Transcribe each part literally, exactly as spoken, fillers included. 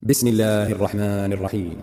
بسم الله الرحمن الرحيم.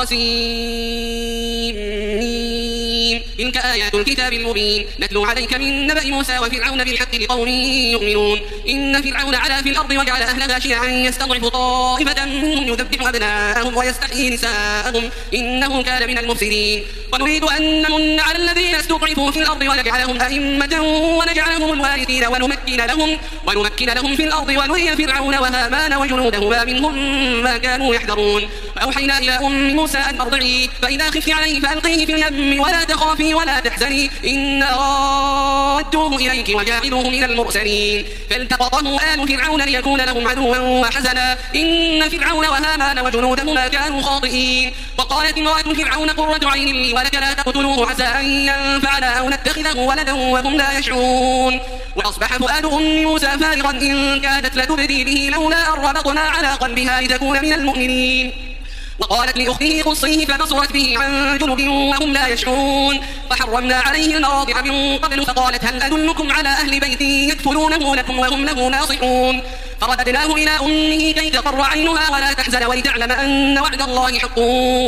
قاسم تلك آيات الكتاب المبين نتلو عليك من نبأ موسى وفرعون بالحق لقوم يؤمنون. إن فرعون علا في الأرض وجعل أهلها شيعا يستضعف طائفة منهم يذبح أبناءهم ويستحيي نساءهم إنه كان من المفسدين. ونريد أن نمن على الذين استضعفوا في الأرض ونجعلهم أئمة ونجعلهم الوارثين ونمكن لهم ونمكن لهم في الأرض ونري فرعون وهامان وجنودهما منهم ما كانوا يحذرون. فأوحينا إلى أم موسى أن أرضعيه فإذا خفت عليه فألقيه في اليم ولا تخافي ولا تحزني إنا رادوه إليك وجاعلوه من المرسلين. فالتقطه آل فرعون ليكون لهم عدوا وحزنا إن فرعون وهامان وجنودهما كانوا خاطئين. وقالت امرأة فرعون قرة عين لي ولك لا تقتلوه عسى أن ينفعنا أو نتخذه ولدا وهم لا يشعرون. وأصبح فؤاد أم موسى فارغا إن كادت لتبدي به لولا أن ربطنا على قلبها لتكون من المؤمنين. وقالت لأخته قصيه فبصرت به عن جنب وهم لا يشعرون. فحرمنا عليه المراضع من قبل فقالت هل أدلكم على أهل بيت يكفلونه لكم وهم له ناصحون. فرددناه إلى أمه كي تقر عينها ولا تحزن ولتعلم أن وعد الله حق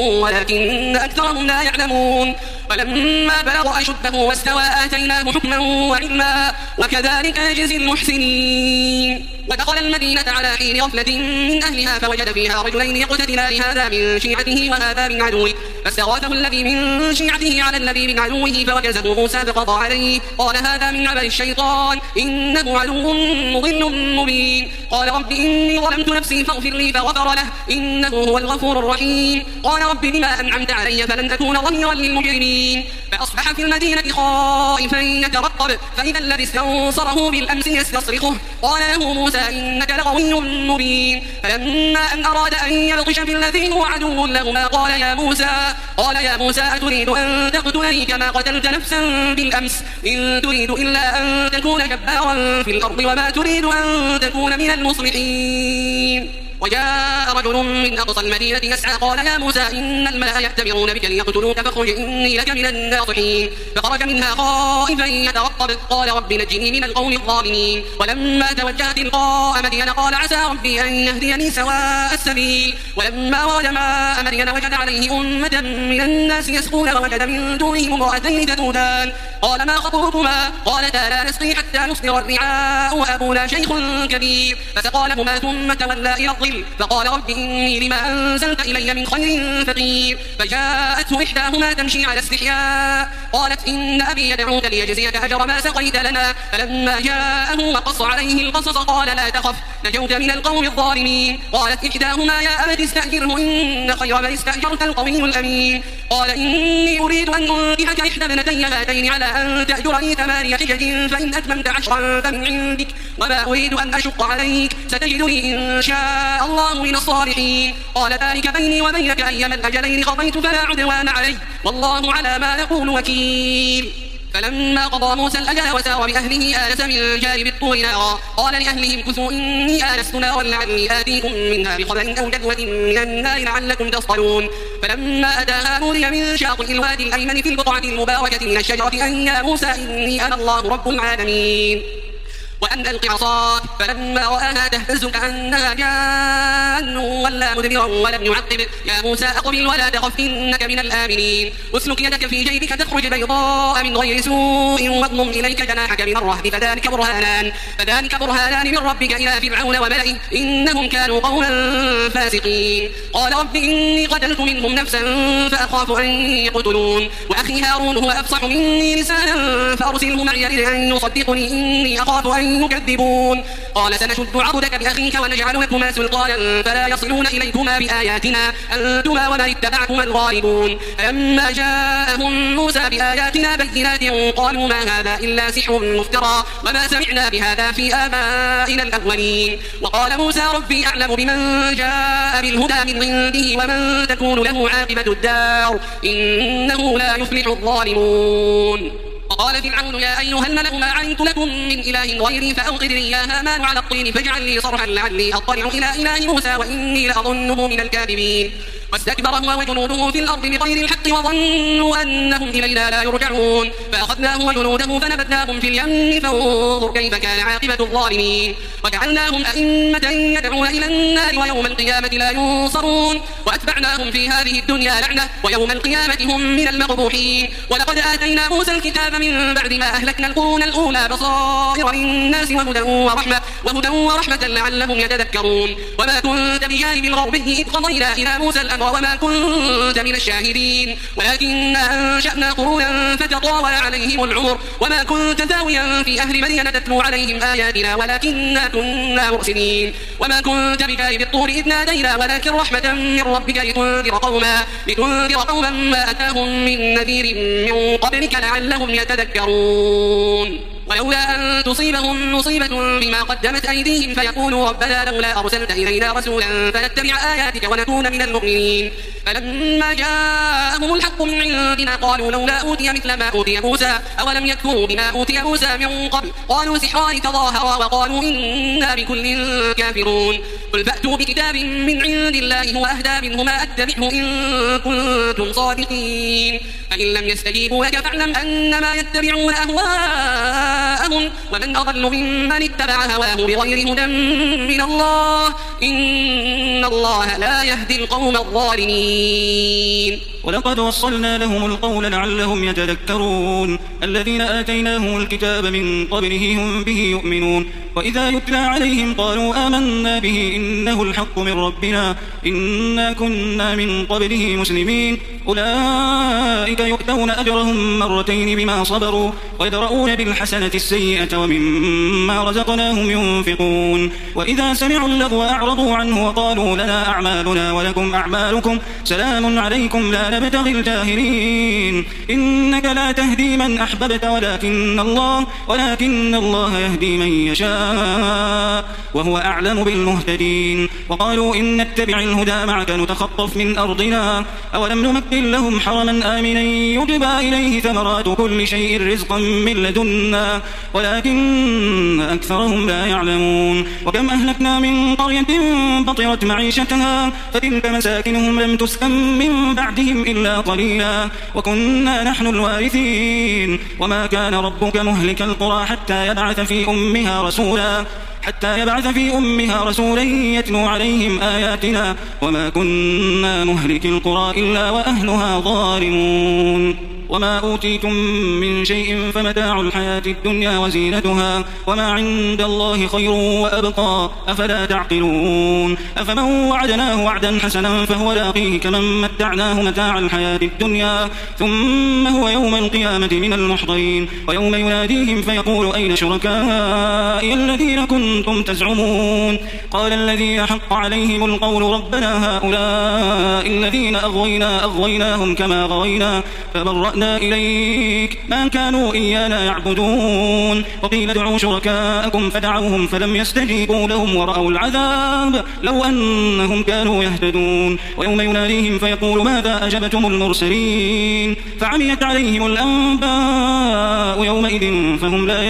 ولكن أكثرهم لا يعلمون. ولما بلغ أشده واستوى آتيناه حكما وعلما وكذلك نجزي المحسنين. ودخل المدينة على حين غفلة من أهلها فوجد فيها رجلين يقتتلان هذا من شيعته وهذا من عدوه فاستغاثه الذي من شيعته على الذي من عدوه فوجزه موسى فقضى عليه قال هذا من عمل الشيطان إنه عدو مضل مبين. قال رب إني ظلمت نفسي فاغفر لي فغفر له إنه هو الغفور الرحيم. قال رب بما أنعمت علي فلن أكون ظهيرا للمجرمين. فأصبح في المدينة خائفا يترقب فإذا الذي استنصره بالأمس يستصرخه قال له موسى إنك لغوي مبين. فلما أن أراد أن يبطش بالذي هو عدو لهما قال يا موسى قال يا موسى أتريد أن تقتلني كما قتلت نفسا بالأمس إن تريد إلا أن تكون جبارا في الأرض وما تريد أن تكون من المصلحين. وجاء رجل من أقصى المدينة يسعى قال يا موسى إن الملأ يأتمرون بك ليقتلوك فاخرج إني لك من الناصحين. فخرج منها خائفا يترقب قال رب نجني من القوم الظالمين. ولما توجه تلقاء مدين قال عسى ربي أن يهديني سواء السبيل. ولما ورد ماء مدين وجد عليه أمة من الناس يسقون ووجد من دونهم امرأتين تذودان قال ما خطبكما قالتا لا نسقي حتى يصدر الرعاء وأبونا شيخ كبير. فسقى لهما ثم تولى إلى الظل فقال رب إني لما أنزلت إلي من خير فقير. فجاءته إحداهما تمشي على استحياء قالت إن أبي يدعوك ليجزيك أجر ما سقيت لنا. فلما جاءه وقص عليه القصص قال لا تخف نجوت من القوم الظالمين. قالت إحداهما يا أبت استأجره إن خير من استأجرت القوي الأمين. قال إني أريد أن أنكحك إحدى ابنتي هاتين على أن تأجرني ثمانية حجج فإن أتممت عشرا فمن عندك وما أريد أن أشق عليك ستجدني إن شاء الله من الصالحين. قال ذلك بيني وبينك أيما الأجلين قضيت فلا عدوان علي والله على ما نقول وكيل. فلما قضى موسى الأجل وسار بأهله آنس من جانب الطور نارا قال لأهلهم كثوا إني آنست نارا لعلي آتيكم منها بخبر أو جذوة من النار لعلكم تصطلون. فلما أتاها نودي من شاطئ الوادي الأيمن في البقعة المباركة من الشجرة أن يا موسى إني أنا الله رب العالمين وأن ألق عصاك فلما رآها تهتز كأنها جان ولا مدبرا ولم يعقب يا موسى أقبل ولا تخف إنك من الآمنين. اسلك يدك في جيبك تخرج بيضاء من غير سوء واضمم إليك جناحك من الرهب فذلك برهانان فذلك برهانان من ربك إلى فرعون وملئه إنهم كانوا قوما فاسقين. قال رب إني قتلت منهم نفسا فأخاف أن يقتلون وأخي هارون هو أفصح مني لسانا فأرسله معي أن يصدقني إني أخاف أن يكذبون. قال سنشد عضدك بأخيك ونجعل لكما سلطانا فلا يصلون إليكما بآياتنا أنتما ومن اتبعكما الغالبون. فلما جاءهم موسى بآياتنا بينات قالوا ما هذا إلا سحر مفترى وما سمعنا بهذا في آبائنا الأولين. وقال موسى ربي أعلم بمن جاء بالهدى من عنده ومن تكون له عاقبة الدار إنه لا يفلح الظالمون. وقال فرعون يا أيها الملأ ما علمت لكم من إله غيري فأوقد لي يا هامان على الطين فاجعل لي صرحا لعلي أطلع إلى إله موسى وإني لأظنه من الكاذبين. واستكبر هو وجنوده في الأرض بغير الحق وظنوا أنهم إلينا لا يرجعون فأخذناه وجنوده فنبذناهم في اليم فانظر كيف كان عاقبة الظالمين وجعلناهم أئمة يدعون إلى النار ويوم القيامة لا ينصرون وأتبعناهم في هذه الدنيا لعنة ويوم القيامة هم من المقبوحين ولقد آتينا موسى الكتاب من بعد ما أهلكنا القرون الأولى بصائر للناس وهدى ورحمة, وهدى ورحمة لعلهم يتذكرون وما كنت بجانب الغربي إذ قضينا إلى موسى الأمر وما كنت من الشاهدين ولكن أنشأنا قرونا فتطاول عليهم العمر وما كنت ثاويا في أهل مدين تتلو عليهم آياتنا ولكننا كنا مرسلين وما كنت بجانب الطور إذ نادينا ولكن رحمة من ربك لتنذر قوما, لتنذر قوما ما أتاهم من نذير من قبلك لعلهم يتذكرون ولولا أن تصيبهم مصيبة بما قدمت أيديهم فيقولوا ربنا لولا أرسلت إلينا رسولا فنتبع آياتك ونكون من المؤمنين فلما جاءهم الحق من عندنا قالوا لولا أوتي مثل ما أوتي موسى أولم يكفروا بما أوتي موسى من قبل قالوا سحران تظاهرا وقالوا إنا بكل كافرون قل فأتوا بكتاب من عند الله هو أهدى منهما أتبعه إن كنتم صادقين فإن لم يستجيبوا لك فاعلم أنما يتبعون أهواءهم ومن أضل ممن اتبع هواه بغير هدى من الله إن الله لا يهدي القوم الظالمين ولقد وصلنا لهم القول لعلهم يتذكرون الذين آتيناهم الكتاب من قبله هم به يؤمنون وإذا يتلى عليهم قالوا آمنا به إنه الحق من ربنا إنا كنا من قبله مسلمين أولئك يؤتون أجرهم مرتين بما صبروا ويدرؤون بالحسنة السيئة ومما رزقناهم ينفقون وإذا سمعوا اللغو أعرضوا عنه وقالوا لنا أعمالنا ولكم أعمالكم سلام عليكم لا نبتغي الجاهلين إنك لا تهدي من أحببت ولكن الله, ولكن الله يهدي من يشاء وهو أعلم بالمهتدين وقالوا إن نتبع الهدى معك نتخطف من أرضنا أولم نمكن لهم حرما آمنا يجبى إليه ثمرات كل شيء رزقا من لدنا ولكن أكثرهم لا يعلمون وكم أهلكنا من قرية بطرت معيشتها فتلك مساكنهم لم تسكن من بعدهم إلا قليلا وكنا نحن الوارثين وما كان ربك مهلك القرى حتى يبعث في أمها رسولا حتى يبعث في أمها رسولا يتلو عليهم آياتنا وما كنا مهلك القرى إلا وأهلها ظالمون وما أوتيتم من شيء فمتاع الحياة الدنيا وزينتها وما عند الله خير وأبقى أفلا تعقلون أفمن وعدناه وعدا حسنا فهو لاقيه كمن متعناه متاع الحياة الدنيا ثم هو يوم القيامة من المحضرين ويوم يناديهم فيقول أين شركائي الذين كنتم تزعمون قال الذين حق عليهم القول ربنا هؤلاء الذين أغوينا أغويناهم كما غوينا فبرأنا إليك ما كانوا إيانا يعبدون وقيل ادعوا شركاءكم فدعوهم فلم يستجيبوا لهم ورأوا العذاب لو أنهم كانوا يهتدون ويوم يناديهم فيقول ماذا أجبتم المرسلين فعميت عليهم الأنباء يومئذ فهم لا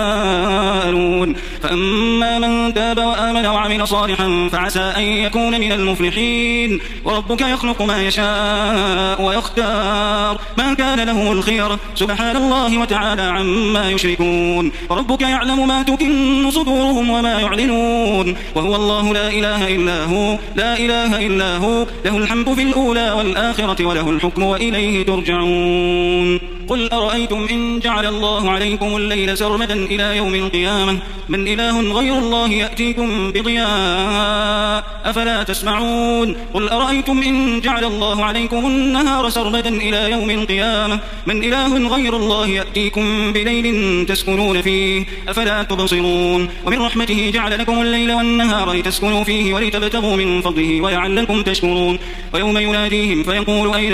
يتساءلون فأما من تاب وآمن وعمل صالحا فعسى أن يكون من المفلحين وربك يخلق ما يشاء ويختار ما كان له الخير سبحان الله وتعالى عما يشركون وربك يعلم ما تكن صدورهم وما يعلنون وهو الله لا إله إلا هو لا إله إلا هو له الحمد في الأولى والآخرة وله الحكم وإليه ترجعون قل أرأيتم إن جعل الله عليكم الليل سرمدا إلى يوم القيامة من إله غير الله يأتيكم بضياء أفلا تسمعون قل أرأيتم إن جعل الله عليكم النهار سرمدا إلى يوم القيامة من إله غير الله يأتيكم بليل تسكنون فيه أفلا تبصرون ومن رحمته جعل لكم الليل والنهار لتسكنوا فيه ولتبتغوا من فضله ولعلكم تشكرون ويوم يناديهم فيقول أين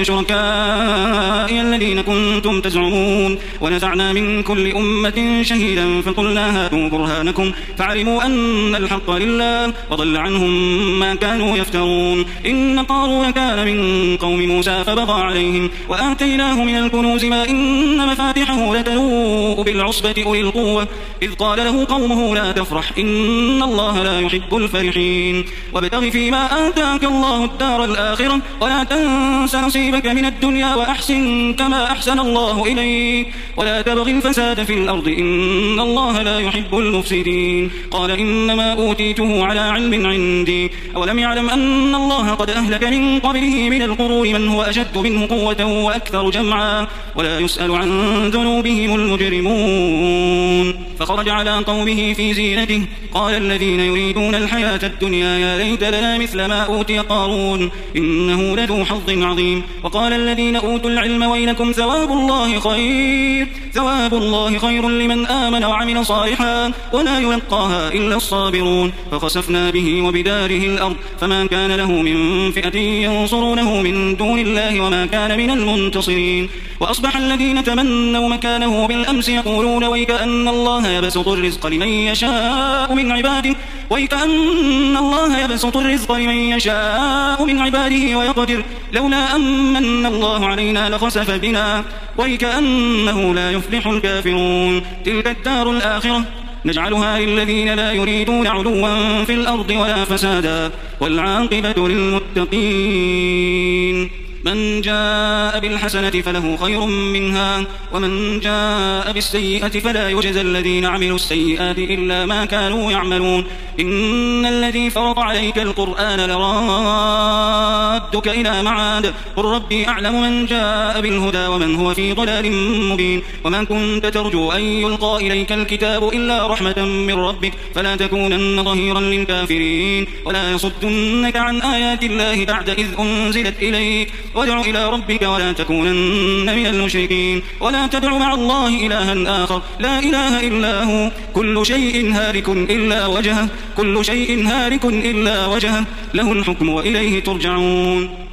شركائي الذين كنتم تزعمون ونزعنا من كل أمة شهيدا فقلنا هاتوا برهانكم فعلموا أن الحق لله وضل عنهم ما كانوا يفترون. إن قارون كان من قوم موسى فبغى عليهم وآتيناه من الكنوز ما إن مفاتحه لتنوء بالعصبة أولي القوة إذ قال له قومه لا تفرح إن الله لا يحب الفرحين. وابتغ فيما آتاك الله الدار الآخرة ولا تنس نصيبك من الدنيا وأحسن كما أحسن الله إليك ولا تبغ الفساد في الأرض إن الله لا يحب المفسدين. قال إنما أوتيته على علم عندي أولم يعلم أن الله قد أهلك من قبله من القرون من هو أشد منه قوة وأكثر جمعا ولا يسأل عن ذنوبهم المجرمون. فخرج على قومه في زينته قال الذين يريدون الحياة الدنيا يا ليت لنا مثل ما أوتي قارون إنه لذو حظ عظيم. وقال الذين أوتوا العلم ويلكم ثواب الله خير ثواب الله خير لمن آمن وعمل صالحا ولا يلقاها إلا الصابرون. فخسفنا به وبداره الأرض فما كان له من فئة ينصرونه من دون الله وما كان من المنتصرين. وأصبح الذين تمنوا مكانه بالأمس يقولون ويكأن الله يبسط الرزق لمن يشاء من عباده ويكأن الله يبسط الرزق لمن يشاء من عباده ويقدر لولا أمن الله علينا لخسف بنا ويكأنه لا يفلح الكافرون. تلك الدار الآخرة نجعلها للذين لا يريدون علوا في الأرض ولا فسادا والعاقبة للمتقين. من جاء بالحسنة فله خير منها ومن جاء بالسيئة فلا يجزى الذين عملوا السيئات إلا ما كانوا يعملون. إن الذي فرض عليك القرآن لرادك إلى معاد قل ربي أعلم من جاء بالهدى ومن هو في ضلال مبين. وما كنت ترجو أن يلقى إليك الكتاب إلا رحمة من ربك فلا تكونن ظهيرا للكافرين ولا يصدنك عن آيات الله بعد إذ أنزلت إليك وادع إلى ربك ولا تكونن من المشركين. ولا تدع مع الله إلها آخر لا إله إلا هو كل شيء هالك إلا وجهه كل شيء هالك إلا وجهه له الحكم وإليه ترجعون.